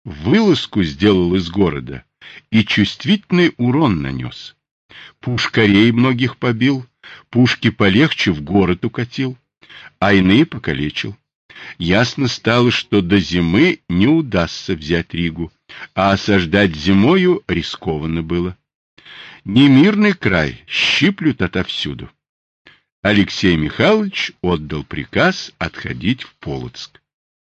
вылазку сделал из города и чувствительный урон нанес. Пушкарей многих побил, пушки полегче в город укатил, а иные покалечил. Ясно стало, что до зимы не удастся взять Ригу, а осаждать зимою рискованно было. Немирный край щиплют отовсюду. Алексей Михайлович отдал приказ отходить в Полоцк.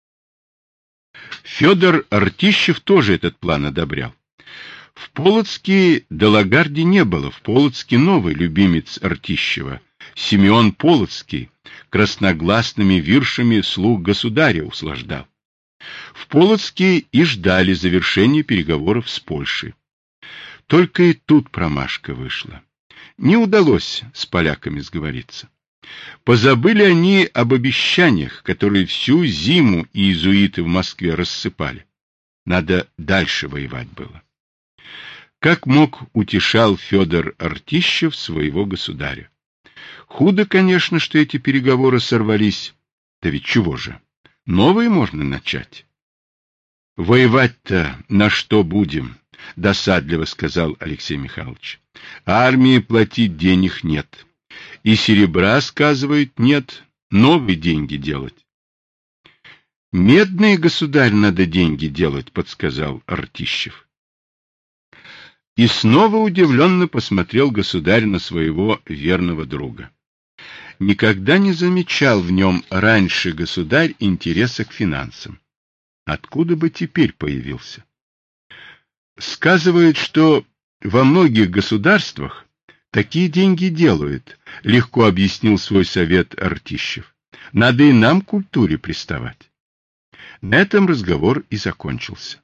Федор Ртищев тоже этот план одобрял. В Полоцке Далагарди не было, в Полоцке новый любимец Ртищева, Симеон Полоцкий, красногласными виршами слуг государя услаждал. В Полоцке и ждали завершения переговоров с Польшей. Только и тут промашка вышла. Не удалось с поляками сговориться. Позабыли они об обещаниях, которые всю зиму иезуиты в Москве рассыпали. Надо дальше воевать было. Как мог, утешал Федор Ртищев своего государя. Худо, конечно, что эти переговоры сорвались. Да ведь чего же? Новые можно начать. Воевать-то на что будем? Досадливо сказал Алексей Михайлович. Армии платить денег нет. И серебра, сказывают, нет. Новые деньги делать. Медные, государь, надо деньги делать, подсказал Ртищев. И снова удивленно посмотрел государь на своего верного друга. Никогда не замечал в нем раньше государь интереса к финансам. Откуда бы теперь появился? Сказывают, что во многих государствах такие деньги делают, легко объяснил свой совет Ртищев. Надо и нам к культуре приставать. На этом разговор и закончился.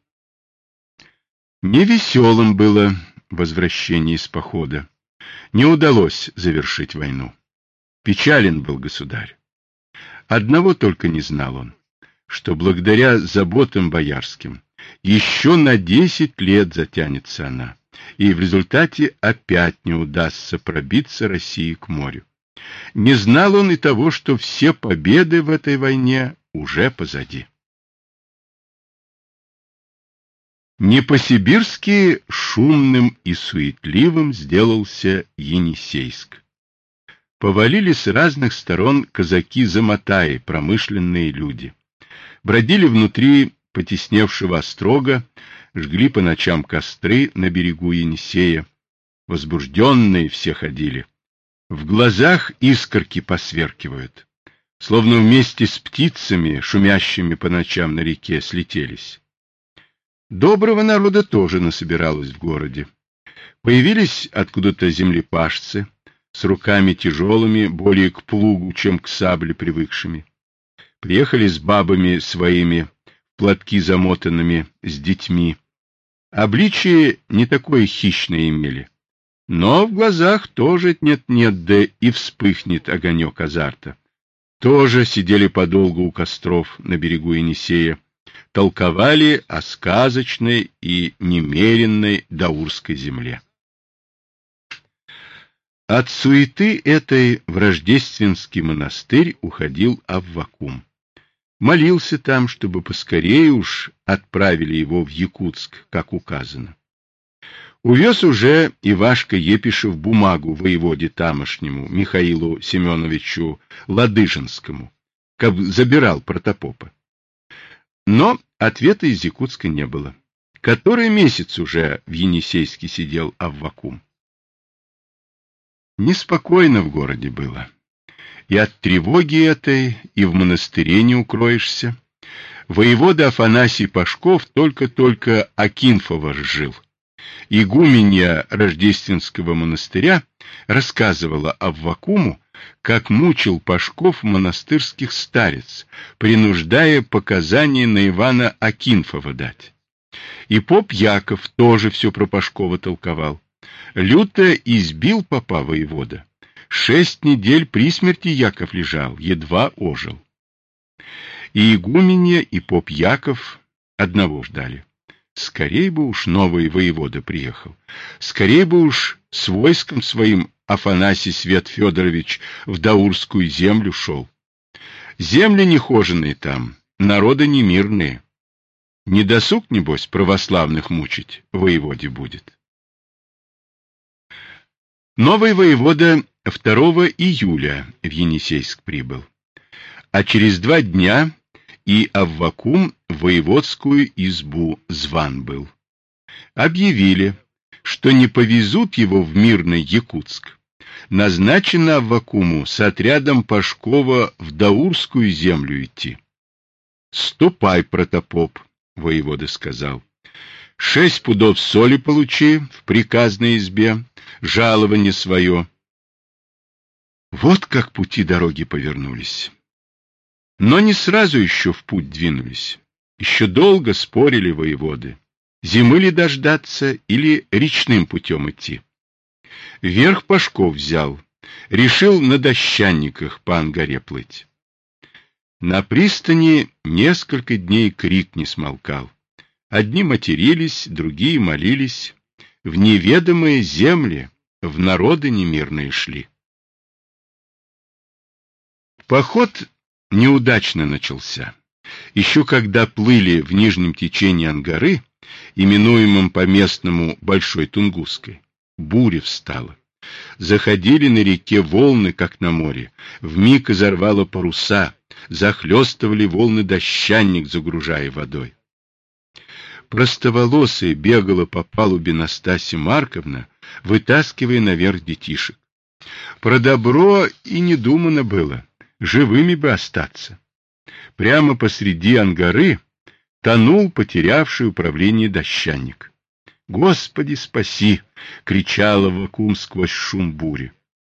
Невеселым было возвращение из похода. Не удалось завершить войну. Печален был государь. Одного только не знал он, что благодаря заботам боярским еще на 10 лет затянется она, и в результате опять не удастся пробиться России к морю. Не знал он и того, что все победы в этой войне уже позади. Не по-сибирски шумным и суетливым сделался Енисейск. Повалили с разных сторон казаки-замотаи, промышленные люди. Бродили внутри потесневшего острога, жгли по ночам костры на берегу Енисея. Возбужденные все ходили. В глазах искорки посверкивают, словно вместе с птицами, шумящими по ночам на реке, слетелись. Доброго народа тоже насобиралось в городе. Появились откуда-то землепашцы, с руками тяжелыми, более к плугу, чем к сабле привыкшими. Приехали с бабами своими, платки замотанными, с детьми. Обличие не такое хищное имели, но в глазах тоже нет-нет, да и вспыхнет огонек азарта. Тоже сидели подолгу у костров на берегу Енисея, толковали о сказочной и немеренной даурской земле. От суеты этой в Рождественский монастырь уходил Аввакум. Молился там, чтобы поскорее уж отправили его в Якутск, как указано. Увез уже Ивашка Епишев бумагу воеводе тамошнему Михаилу Семеновичу Ладыжинскому, как забирал протопопа. Но ответа из Якутска не было. Который месяц уже в Енисейске сидел Аввакум. Неспокойно в городе было. И от тревоги этой и в монастыре не укроешься. Воевода Афанасий Пашков только-только Акинфова жил. Игуменья Рождественского монастыря рассказывала Аввакуму, как мучил Пашков монастырских старец, принуждая показания на Ивана Акинфова дать. И поп Яков тоже все про Пашкова толковал. Люто избил попа воевода. 6 недель при смерти Яков лежал, едва ожил. И игуменья, и поп Яков одного ждали. Скорей бы уж новый воевода приехал. Скорей бы уж с войском своим Афанасий Свет Федорович в даурскую землю шел. Земли нехоженые там, народы немирные. Не досуг, небось, православных мучить воеводе будет. Новый воевода 2 июля в Енисейск прибыл, а через 2 дня и Аввакум в воеводскую избу зван был. Объявили, что не повезут его в мирный Якутск. Назначено Аввакуму с отрядом Пашкова в Даурскую землю идти. «Ступай, протопоп», — воевода сказал, 6 пудов соли получи в приказной избе, жалование свое. Вот как пути дороги повернулись. Но не сразу еще в путь двинулись. Еще долго спорили воеводы, зимы ли дождаться или речным путем идти. Верх Пашков взял, решил на дощанниках по Ангаре плыть. На пристани несколько дней крик не смолкал. Одни матерились, другие молились, в неведомые земли, в народы немирные шли. Поход неудачно начался. Еще когда плыли в нижнем течении Ангары, именуемом по-местному Большой Тунгусской, буря встала. Заходили на реке волны, как на море, вмиг изорвало паруса, захлестывали волны дощанник, загружая водой. Простоволосая бегала по палубе Настасья Марковна, вытаскивая наверх детишек. Про добро и не думано было, живыми бы остаться. Прямо посреди Ангары тонул потерявший управление дощанник. «Господи, спаси!» — кричал Аввакум сквозь шум бури.